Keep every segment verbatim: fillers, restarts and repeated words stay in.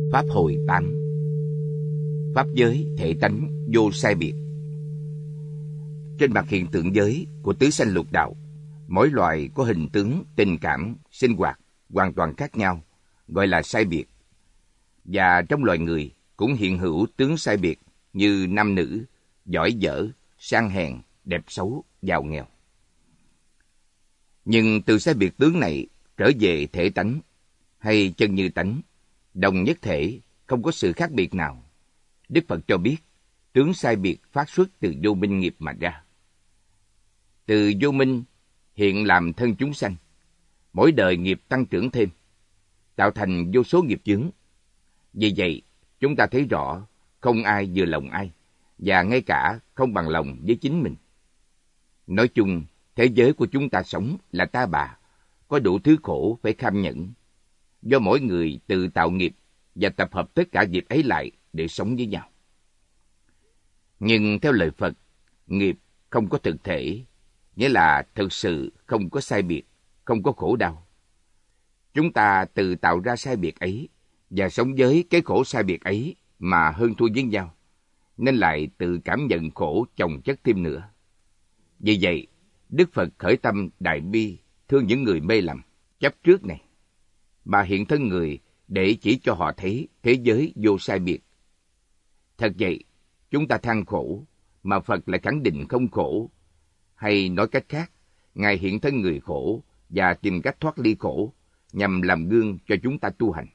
Pháp hồi tám. Pháp giới thể tánh vô sai biệt. Trên mặt hiện tượng giới của tứ sanh lục đạo, mỗi loài có hình tướng, tình cảm, sinh hoạt hoàn toàn khác nhau, gọi là sai biệt. Và trong loài người cũng hiện hữu tướng sai biệt như nam nữ, giỏi dở, sang hèn, đẹp xấu, giàu nghèo. Nhưng từ sai biệt tướng này trở về thể tánh hay chân như tánh, đồng nhất thể, không có sự khác biệt nào. Đức Phật cho biết, tướng sai biệt phát xuất từ vô minh nghiệp mà ra. Từ vô minh hiện làm thân chúng sanh, mỗi đời nghiệp tăng trưởng thêm, tạo thành vô số nghiệp chướng. Vì vậy, chúng ta thấy rõ không ai vừa lòng ai, và ngay cả không bằng lòng với chính mình. Nói chung, thế giới của chúng ta sống là ta bà, có đủ thứ khổ phải kham nhẫn, do mỗi người tự tạo nghiệp và tập hợp tất cả nghiệp ấy lại để sống với nhau. Nhưng theo lời Phật, nghiệp không có thực thể, nghĩa là thực sự không có sai biệt, không có khổ đau. Chúng ta tự tạo ra sai biệt ấy và sống với cái khổ sai biệt ấy mà hơn thua với nhau, nên lại tự cảm nhận khổ chồng chất thêm nữa. Vì vậy, Đức Phật khởi tâm đại bi thương những người mê lầm, chấp trước này, mà hiện thân người để chỉ cho họ thấy thế giới vô sai biệt. Thật vậy, chúng ta than khổ, mà Phật lại khẳng định không khổ. Hay nói cách khác, Ngài hiện thân người khổ và tìm cách thoát ly khổ, nhằm làm gương cho chúng ta tu hành.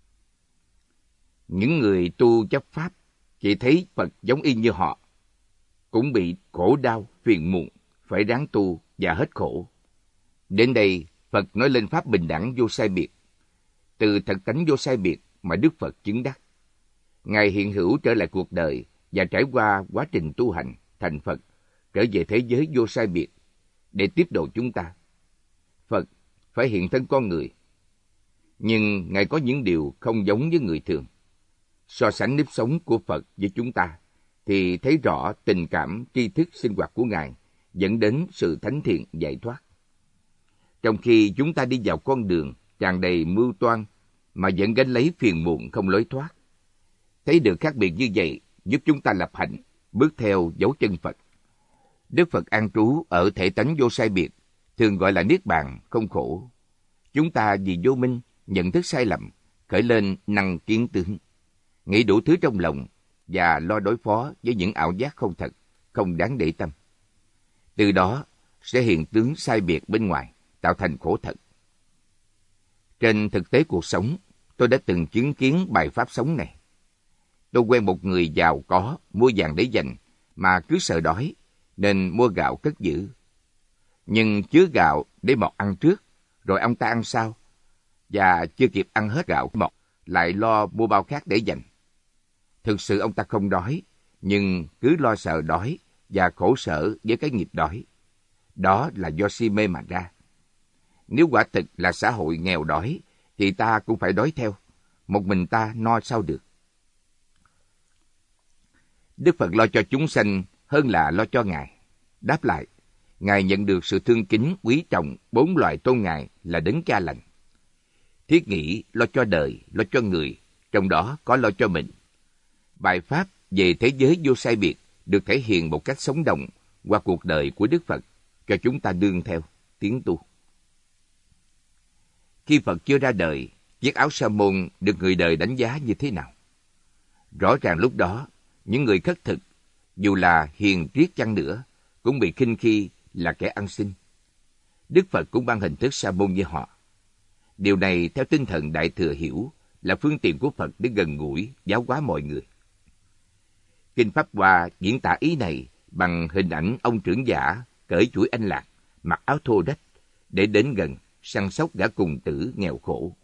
Những người tu chấp Pháp chỉ thấy Phật giống y như họ, cũng bị khổ đau, phiền muộn, phải ráng tu và hết khổ. Đến đây, Phật nói lên Pháp bình đẳng vô sai biệt. Từ thật tánh vô sai biệt mà Đức Phật chứng đắc. Ngài hiện hữu trở lại cuộc đời và trải qua quá trình tu hành, thành Phật, trở về thế giới vô sai biệt, để tiếp độ chúng ta. Phật phải hiện thân con người. Nhưng Ngài có những điều không giống với người thường. So sánh nếp sống của Phật với chúng ta, thì thấy rõ tình cảm, tri thức, sinh hoạt của Ngài dẫn đến sự thánh thiện giải thoát. Trong khi chúng ta đi vào con đường tràn đầy mưu toan mà vẫn gánh lấy phiền muộn không lối thoát. Thấy được khác biệt như vậy giúp chúng ta lập hạnh, bước theo dấu chân Phật. Đức Phật an trú ở thể tánh vô sai biệt, thường gọi là niết bàn không khổ. Chúng ta vì vô minh, nhận thức sai lầm, khởi lên năng kiến tướng, nghĩ đủ thứ trong lòng và lo đối phó với những ảo giác không thật, không đáng để tâm. Từ đó sẽ hiện tướng sai biệt bên ngoài, tạo thành khổ thật. Trên thực tế cuộc sống, tôi đã từng chứng kiến bài pháp sống này. Tôi quen một người giàu có, mua vàng để dành, mà cứ sợ đói, nên mua gạo cất giữ. Nhưng chứa gạo để mọt ăn trước, rồi ông ta ăn sau, và chưa kịp ăn hết gạo mọt, lại lo mua bao khác để dành. Thực sự ông ta không đói, nhưng cứ lo sợ đói và khổ sở với cái nghiệp đói. Đó là do si mê mà ra. Nếu quả thực là xã hội nghèo đói, thì ta cũng phải đói theo. Một mình ta no sao được. Đức Phật lo cho chúng sanh hơn là lo cho Ngài. Đáp lại, Ngài nhận được sự thương kính, quý trọng bốn loài tôn Ngài là đấng cha lành. Thiết nghĩ lo cho đời, lo cho người, trong đó có lo cho mình. Bài pháp về thế giới vô sai biệt được thể hiện một cách sống động qua cuộc đời của Đức Phật, cho chúng ta đương theo, tiến tu. Khi Phật chưa ra đời, chiếc áo sa môn được người đời đánh giá như thế nào? Rõ ràng lúc đó, những người khất thực, dù là hiền triết chăng nữa, cũng bị khinh khi là kẻ ăn xin. Đức Phật cũng ban hình thức sa môn như họ. Điều này theo tinh thần Đại Thừa hiểu là phương tiện của Phật để gần gũi, giáo hóa mọi người. Kinh Pháp Hoa diễn tả ý này bằng hình ảnh ông trưởng giả cởi chuỗi anh lạc, mặc áo thô rách, để đến gần, săn sóc gã cùng tử nghèo khổ.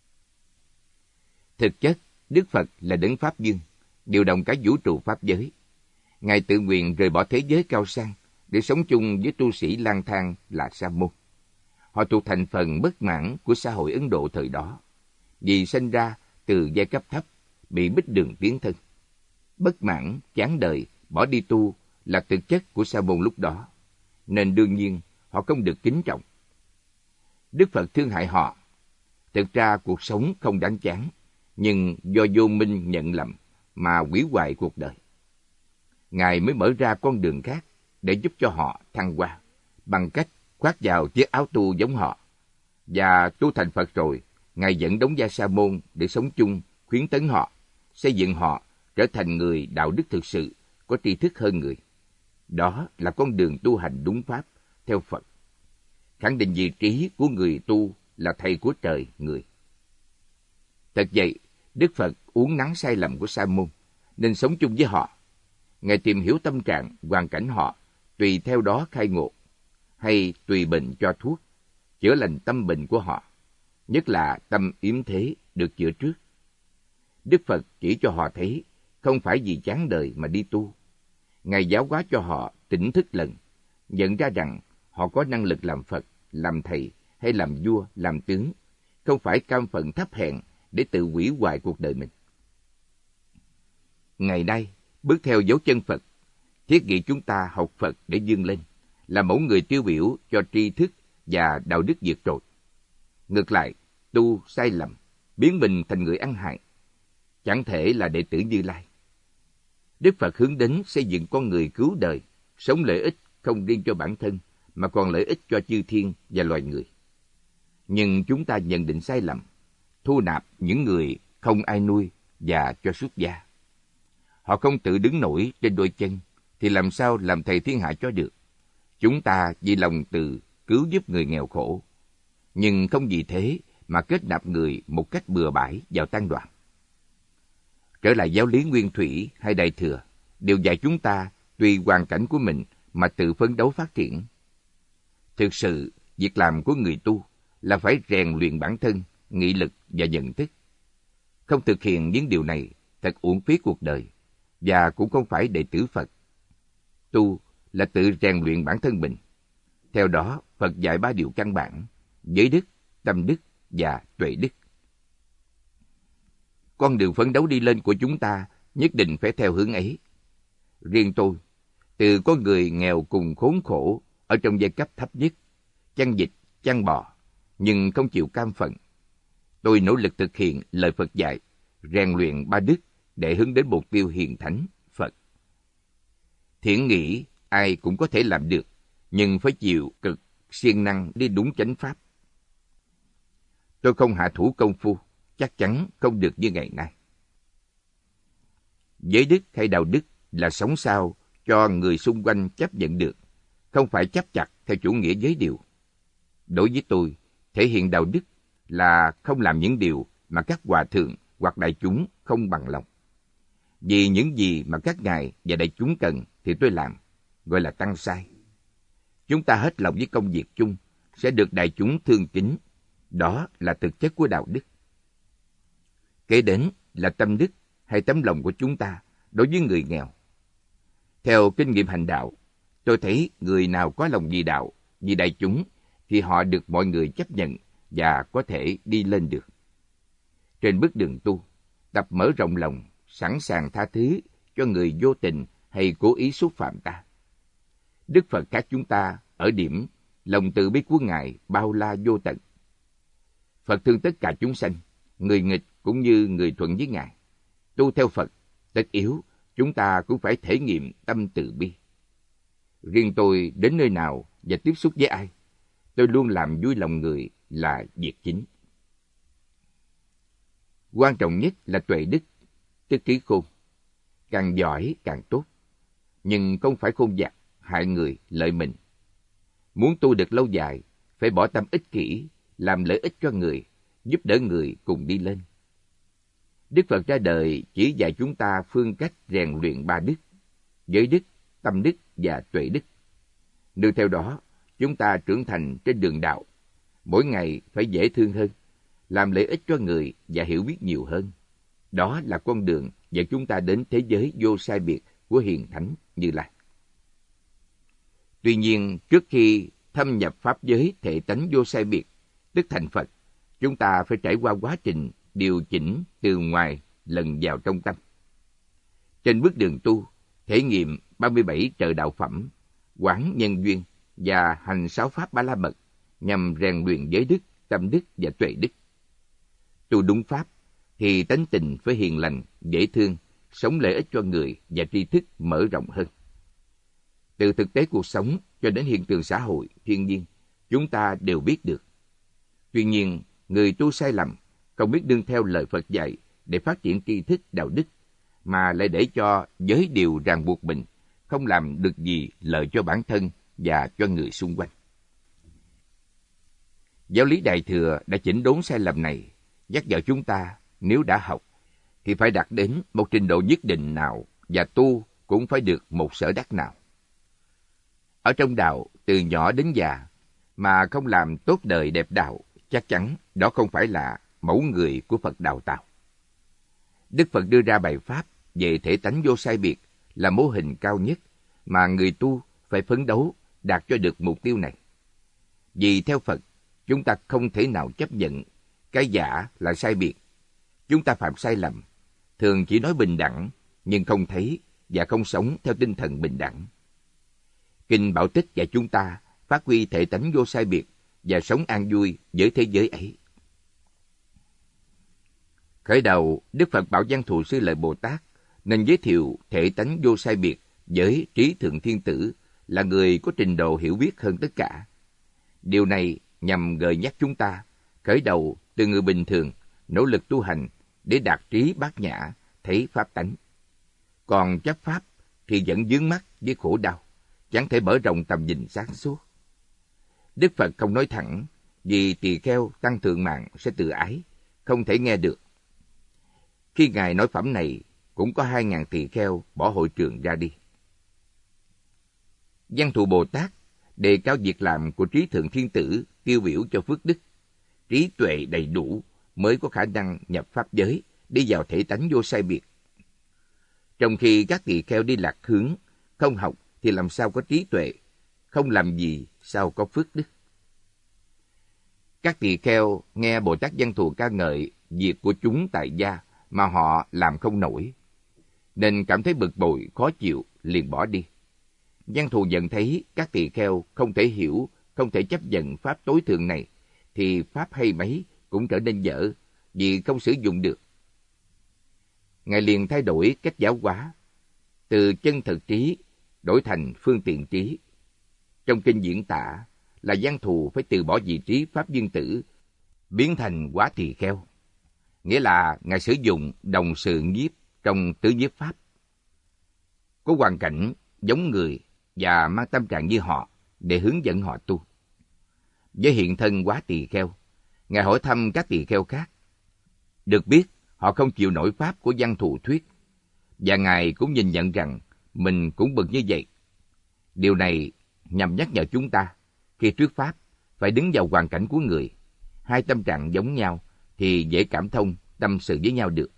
Thực chất, Đức Phật là đấng Pháp Dương, điều động cả vũ trụ Pháp giới. Ngài tự nguyện rời bỏ thế giới cao sang để sống chung với tu sĩ lang thang là sa môn. Họ thuộc thành phần bất mãn của xã hội Ấn Độ thời đó, vì sinh ra từ giai cấp thấp, bị bích đường tiến thân. Bất mãn, chán đời, bỏ đi tu là thực chất của sa môn lúc đó, nên đương nhiên họ không được kính trọng. Đức Phật thương hại họ. Thực ra cuộc sống không đáng chán, nhưng do vô minh nhận lầm mà hủy hoại cuộc đời. Ngài mới mở ra con đường khác để giúp cho họ thăng hoa, bằng cách khoác vào chiếc áo tu giống họ. Và tu thành Phật rồi, Ngài dẫn đống gia sa môn để sống chung, khuyến tấn họ, xây dựng họ trở thành người đạo đức thực sự, có tri thức hơn người. Đó là con đường tu hành đúng pháp, theo Phật. Khẳng định vị trí của người tu là thầy của trời người. Thật vậy, Đức Phật uốn nắn sai lầm của sa môn, nên sống chung với họ. Ngài tìm hiểu tâm trạng, hoàn cảnh họ, tùy theo đó khai ngộ, hay tùy bệnh cho thuốc, chữa lành tâm bệnh của họ, nhất là tâm yếm thế được chữa trước. Đức Phật chỉ cho họ thấy, không phải vì chán đời mà đi tu. Ngài giáo hóa cho họ tỉnh thức lần, nhận ra rằng họ có năng lực làm Phật, làm thầy hay làm vua, làm tướng, không phải cam phận thấp hèn để tự hủy hoại cuộc đời mình. Ngày nay, bước theo dấu chân Phật, thiết nghĩ chúng ta học Phật để vươn lên, là mẫu người tiêu biểu cho tri thức và đạo đức vượt trội. Ngược lại, tu sai lầm, biến mình thành người ăn hại, chẳng thể là đệ tử Như Lai. Đức Phật hướng đến xây dựng con người cứu đời, sống lợi ích không riêng cho bản thân, mà còn lợi ích cho chư thiên và loài người. Nhưng chúng ta nhận định sai lầm, thu nạp những người không ai nuôi và cho xuất gia. Họ không tự đứng nổi trên đôi chân, thì làm sao làm thầy thiên hạ cho được. Chúng ta vì lòng từ cứu giúp người nghèo khổ, nhưng không vì thế mà kết nạp người một cách bừa bãi vào tăng đoàn. Trở lại giáo lý nguyên thủy hay đại thừa, đều dạy chúng ta tùy hoàn cảnh của mình mà tự phấn đấu phát triển. Thực sự, việc làm của người tu là phải rèn luyện bản thân, nghị lực và nhận thức. Không thực hiện những điều này thật uổng phí cuộc đời, và cũng không phải đệ tử Phật. Tu là tự rèn luyện bản thân mình. Theo đó, Phật dạy ba điều căn bản: giới đức, tâm đức và tuệ đức. Con đường phấn đấu đi lên của chúng ta nhất định phải theo hướng ấy. Riêng tôi, từ con người nghèo cùng khốn khổ ở trong giai cấp thấp nhất, chăn vịt, chăn bò, nhưng không chịu cam phận, tôi nỗ lực thực hiện lời Phật dạy, rèn luyện ba đức để hướng đến mục tiêu hiền thánh Phật. Thiện nghĩ ai cũng có thể làm được, nhưng phải chịu cực, siêng năng đi đúng chánh pháp. Tôi không hạ thủ công phu, chắc chắn không được như ngày nay. Giới đức hay đạo đức là sống sao cho người xung quanh chấp nhận được, không phải chấp chặt theo chủ nghĩa giới điều. Đối với tôi, thể hiện đạo đức là không làm những điều mà các hòa thượng hoặc đại chúng không bằng lòng. Vì những gì mà các ngài và đại chúng cần thì tôi làm, gọi là tăng sai. Chúng ta hết lòng với công việc chung, sẽ được đại chúng thương kính. Đó là thực chất của đạo đức. Kế đến là tâm đức hay tấm lòng của chúng ta đối với người nghèo. Theo kinh nghiệm hành đạo, tôi thấy người nào có lòng vì đạo, vì đại chúng, thì họ được mọi người chấp nhận và có thể đi lên được. Trên bước đường tu, tập mở rộng lòng, sẵn sàng tha thứ cho người vô tình hay cố ý xúc phạm ta. Đức Phật các chúng ta ở điểm lòng từ bi của Ngài bao la vô tận. Phật thương tất cả chúng sanh, người nghịch cũng như người thuận với Ngài. Tu theo Phật, tất yếu chúng ta cũng phải thể nghiệm tâm từ bi. Riêng tôi đến nơi nào và tiếp xúc với ai, tôi luôn làm vui lòng người là việc chính. Quan trọng nhất là tuệ đức, tức trí khôn. Càng giỏi càng tốt, nhưng không phải khôn vặt, hại người, lợi mình. Muốn tu được lâu dài, phải bỏ tâm ích kỷ, làm lợi ích cho người, giúp đỡ người cùng đi lên. Đức Phật ra đời chỉ dạy chúng ta phương cách rèn luyện ba đức: giới đức, tâm đức và tuệ đức. Nương theo đó, chúng ta trưởng thành trên đường đạo, mỗi ngày phải dễ thương hơn, làm lợi ích cho người và hiểu biết nhiều hơn. Đó là con đường dẫn chúng ta đến thế giới vô sai biệt của hiền thánh Như Lai. Tuy nhiên, trước khi thâm nhập pháp giới thể tánh vô sai biệt, tức thành Phật, chúng ta phải trải qua quá trình điều chỉnh từ ngoài lần vào trong tâm. Trên bước đường tu, thể nghiệm ba mươi bảy trợ đạo phẩm, quán nhân duyên và hành sáu pháp ba la mật nhằm rèn luyện giới đức, tâm đức và tuệ đức. Tu đúng pháp thì tánh tình phải hiền lành, dễ thương, sống lợi ích cho người và tri thức mở rộng hơn. Từ thực tế cuộc sống cho đến hiện tượng xã hội, thiên nhiên, chúng ta đều biết được. Tuy nhiên, người tu sai lầm, không biết đương theo lời Phật dạy để phát triển tri thức đạo đức, mà lại để cho giới điều ràng buộc mình, không làm được gì lợi cho bản thân và cho người xung quanh. Giáo lý Đại Thừa đã chỉnh đốn sai lầm này, nhắc nhở chúng ta nếu đã học thì phải đạt đến một trình độ nhất định nào và tu cũng phải được một sở đắc nào. Ở trong đạo, từ nhỏ đến già, mà không làm tốt đời đẹp đạo, chắc chắn đó không phải là mẫu người của Phật đào tạo. Đức Phật đưa ra bài pháp về thể tánh vô sai biệt là mô hình cao nhất mà người tu phải phấn đấu đạt cho được mục tiêu này. Vì theo Phật, chúng ta không thể nào chấp nhận cái giả là sai biệt. Chúng ta phạm sai lầm, thường chỉ nói bình đẳng, nhưng không thấy và không sống theo tinh thần bình đẳng. Kinh Bảo Tích dạy chúng ta phát huy thể tánh vô sai biệt và sống an vui với thế giới ấy. Khởi đầu, Đức Phật bảo Văn Thù Sư Lợi Bồ Tát nên giới thiệu thể tánh vô sai biệt với Trí Thượng Thiên Tử là người có trình độ hiểu biết hơn tất cả. Điều này nhằm gợi nhắc chúng ta khởi đầu từ người bình thường, nỗ lực tu hành để đạt trí bát nhã, thấy pháp tánh. Còn chấp pháp thì vẫn vướng mắc với khổ đau, chẳng thể mở rộng tầm nhìn sáng suốt. Đức Phật không nói thẳng, vì tỳ kheo tăng thượng mạng sẽ tự ái, không thể nghe được. Khi Ngài nói phẩm này, cũng có hai ngàn tỳ kheo bỏ hội trường ra đi. Văn Thù Bồ Tát đề cao việc làm của Trí Thượng Thiên Tử tiêu biểu cho phước đức. Trí tuệ đầy đủ mới có khả năng nhập pháp giới, đi vào thể tánh vô sai biệt. Trong khi các tỳ kheo đi lạc hướng, không học thì làm sao có trí tuệ, không làm gì sao có phước đức. Các tỳ kheo nghe Bồ Tát Văn Thù ca ngợi việc của chúng tại gia mà họ làm không nổi, nên cảm thấy bực bội, khó chịu, liền bỏ đi. Văn Thù nhận thấy các tỳ kheo không thể hiểu, không thể chấp nhận pháp tối thượng này, thì pháp hay mấy cũng trở nên dở, vì không sử dụng được. Ngài liền thay đổi cách giáo hóa, từ chân thực trí đổi thành phương tiện trí. Trong kinh diễn tả là Văn Thù phải từ bỏ vị trí pháp viên tử, biến thành quá tỳ kheo. Nghĩa là Ngài sử dụng đồng sự nhiếp trong tứ nhiếp pháp. Có hoàn cảnh giống người và mang tâm trạng như họ để hướng dẫn họ tu. Với hiện thân quá tỳ kheo, Ngài hỏi thăm các tỳ kheo khác. Được biết, họ không chịu nổi pháp của Văn Thù thuyết, và Ngài cũng nhìn nhận rằng mình cũng bực như vậy. Điều này nhằm nhắc nhở chúng ta, khi thuyết pháp, phải đứng vào hoàn cảnh của người. Hai tâm trạng giống nhau thì dễ cảm thông, tâm sự với nhau được.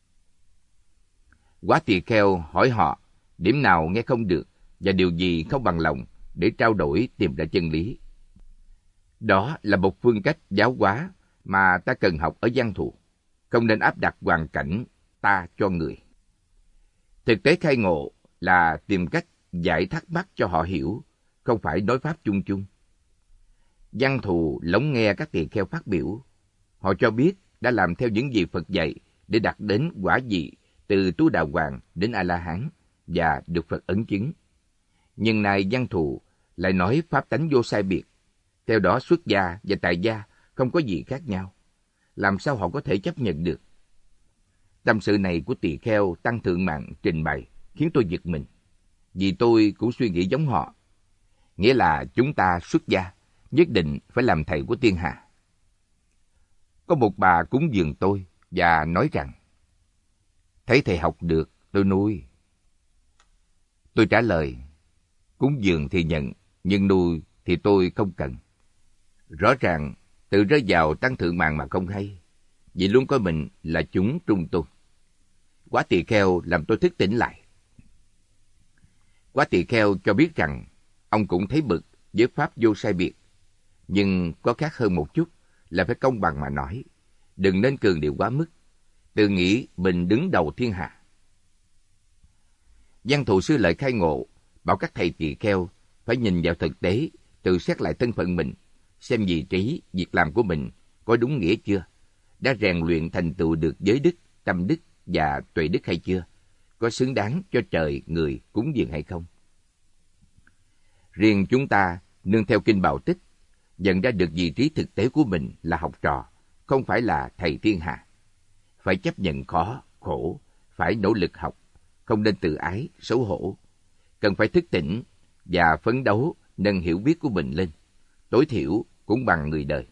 Quá tỳ kheo hỏi họ điểm nào nghe không được và điều gì không bằng lòng để trao đổi tìm ra chân lý. Đó là một phương cách giáo hóa mà ta cần học ở Văn Thù, không nên áp đặt hoàn cảnh ta cho người. Thực tế khai ngộ là tìm cách giải thắc mắc cho họ hiểu, không phải nói pháp chung chung. Văn Thù lắng nghe các tỳ kheo phát biểu. Họ cho biết đã làm theo những gì Phật dạy để đạt đến quả vị từ Tu Đà Hoàng đến A-la-hán và được Phật ấn chứng. Nhưng nay Văn Thù lại nói pháp tánh vô sai biệt. Theo đó xuất gia và tại gia không có gì khác nhau. Làm sao họ có thể chấp nhận được? Tâm sự này của tỳ kheo tăng thượng mạng trình bày khiến tôi giật mình, vì tôi cũng suy nghĩ giống họ. Nghĩa là chúng ta xuất gia nhất định phải làm thầy của thiên hạ. Có một bà cúng dường tôi và nói rằng, thấy thầy học được, tôi nuôi. Tôi trả lời, cúng dường thì nhận, nhưng nuôi thì tôi không cần. Rõ ràng, tự rơi vào tăng thượng mạng mà không hay, vì luôn coi mình là chúng trung tôn. Quá tỳ kheo làm tôi thức tỉnh lại. Quá tỳ kheo cho biết rằng, ông cũng thấy bực với pháp vô sai biệt, nhưng có khác hơn một chút là phải công bằng mà nói, đừng nên cường điệu quá mức, tự nghĩ mình đứng đầu thiên hạ. Văn Thù Sư Lợi khai ngộ, bảo các thầy tỳ kheo phải nhìn vào thực tế, tự xét lại thân phận mình, xem vị trí, việc làm của mình có đúng nghĩa chưa, đã rèn luyện thành tựu được giới đức, tâm đức và tuệ đức hay chưa? Có xứng đáng cho trời, người cúng dường hay không? Riêng chúng ta, nương theo Kinh Bảo Tích, nhận ra được vị trí thực tế của mình là học trò, không phải là thầy thiên hạ. Phải chấp nhận khó, khổ, phải nỗ lực học, không nên tự ái, xấu hổ. Cần phải thức tỉnh và phấn đấu nâng hiểu biết của mình lên, tối thiểu cũng bằng người đời.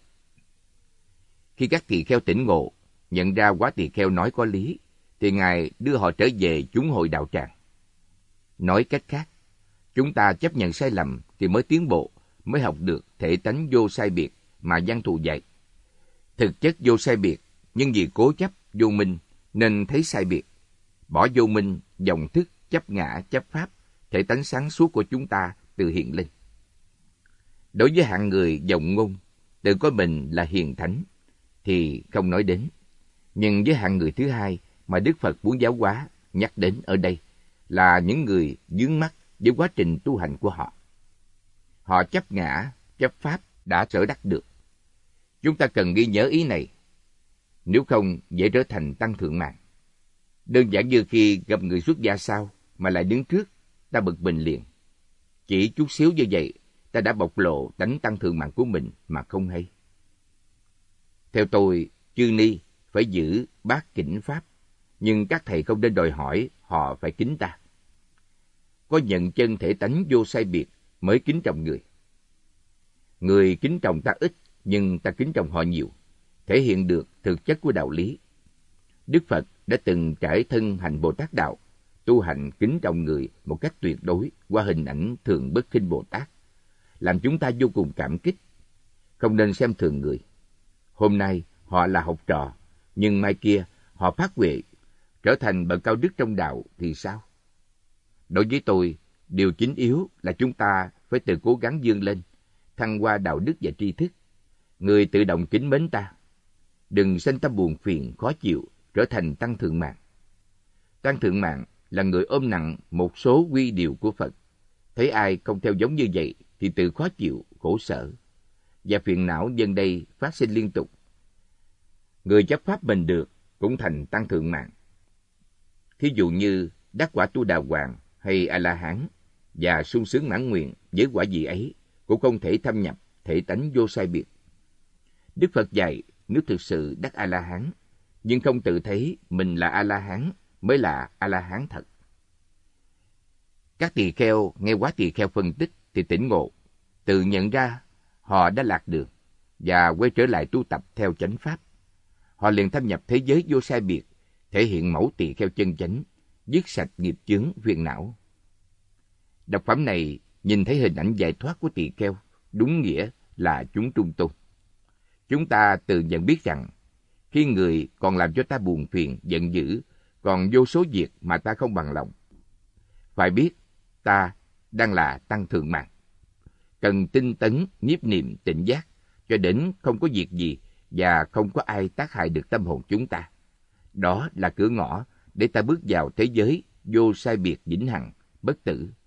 Khi các tỳ kheo tỉnh ngộ, nhận ra Quá Tỳ Kheo nói có lý, thì Ngài đưa họ trở về chúng hội đạo tràng. Nói cách khác, chúng ta chấp nhận sai lầm thì mới tiến bộ, mới học được thể tánh vô sai biệt mà Văn Thù dạy. Thực chất vô sai biệt, nhưng vì cố chấp vô minh nên thấy sai biệt. Bỏ vô minh, dòng thức, chấp ngã, chấp pháp, thể tánh sáng suốt của chúng ta tự hiện lên. Đối với hạng người vọng ngôn, tự coi mình là hiền thánh, thì không nói đến. Nhưng với hạng người thứ hai mà Đức Phật muốn giáo hóa, nhắc đến ở đây, là những người vướng mắc với quá trình tu hành của họ. Họ chấp ngã, chấp pháp đã sở đắc được. Chúng ta cần ghi nhớ ý này, nếu không dễ trở thành tăng thượng mạng. Đơn giản như khi gặp người xuất gia sau mà lại đứng trước, ta bực mình liền. Chỉ chút xíu như vậy, ta đã bộc lộ tánh tăng thượng mạng của mình mà không hay. Theo tôi, chư ni phải giữ bát kính pháp, nhưng các thầy không nên đòi hỏi họ phải kính ta. Có nhận chân thể tánh vô sai biệt mới kính trọng người. Người kính trọng ta ít, nhưng ta kính trọng họ nhiều, thể hiện được thực chất của đạo lý. Đức Phật đã từng trải thân hành Bồ Tát đạo, tu hành kính trọng người một cách tuyệt đối qua hình ảnh Thường Bất Khinh Bồ Tát, làm chúng ta vô cùng cảm kích. Không nên xem thường người. Hôm nay họ là học trò, nhưng mai kia họ phát huệ, trở thành bậc cao đức trong đạo thì sao? Đối với tôi, điều chính yếu là chúng ta phải tự cố gắng vươn lên, thăng hoa đạo đức và tri thức. Người tự động kính mến ta. Đừng sanh tâm buồn phiền, khó chịu, trở thành tăng thượng mạng. Tăng thượng mạng là người ôm nặng một số quy điều của Phật. Thấy ai không theo giống như vậy thì tự khó chịu, khổ sở. Và phiền não dân đây phát sinh liên tục. Người chấp pháp mình được cũng thành tăng thượng mạng. Thí dụ như đắc quả Tu Đà Hoàng hay A-la-hán và sung sướng mãn nguyện với quả vị ấy cũng không thể thâm nhập thể tánh vô sai biệt. Đức Phật dạy nếu thực sự đắc A-la-hán nhưng không tự thấy mình là A-la-hán mới là A-la-hán thật. Các tỳ kheo nghe Quá Tỳ Kheo phân tích thì tỉnh ngộ, tự nhận ra họ đã lạc đường và quay trở lại tu tập theo chánh pháp. Họ liền thâm nhập thế giới vô sai biệt, thể hiện mẫu tỳ kheo chân chánh, dứt sạch nghiệp chướng phiền não. Đọc phẩm này nhìn thấy hình ảnh giải thoát của tỳ kheo, đúng nghĩa là chúng trung tôn. Chúng ta tự nhận biết rằng, khi người còn làm cho ta buồn phiền, giận dữ, còn vô số việc mà ta không bằng lòng, phải biết ta đang là tăng thượng mạng. Cần tinh tấn, nhiếp niệm, tỉnh giác, cho đến không có việc gì và không có ai tác hại được tâm hồn chúng ta. Đó là cửa ngõ để ta bước vào thế giới vô sai biệt vĩnh hằng, bất tử.